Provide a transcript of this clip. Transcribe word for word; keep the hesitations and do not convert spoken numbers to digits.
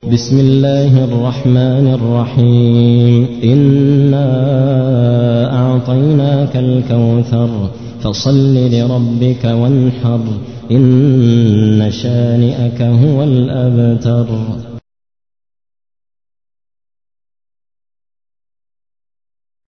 بسم الله الرحمن الرحيم إنا أعطيناك الكوثر فصل لربك وانحر إن شانئك هو الأبتر.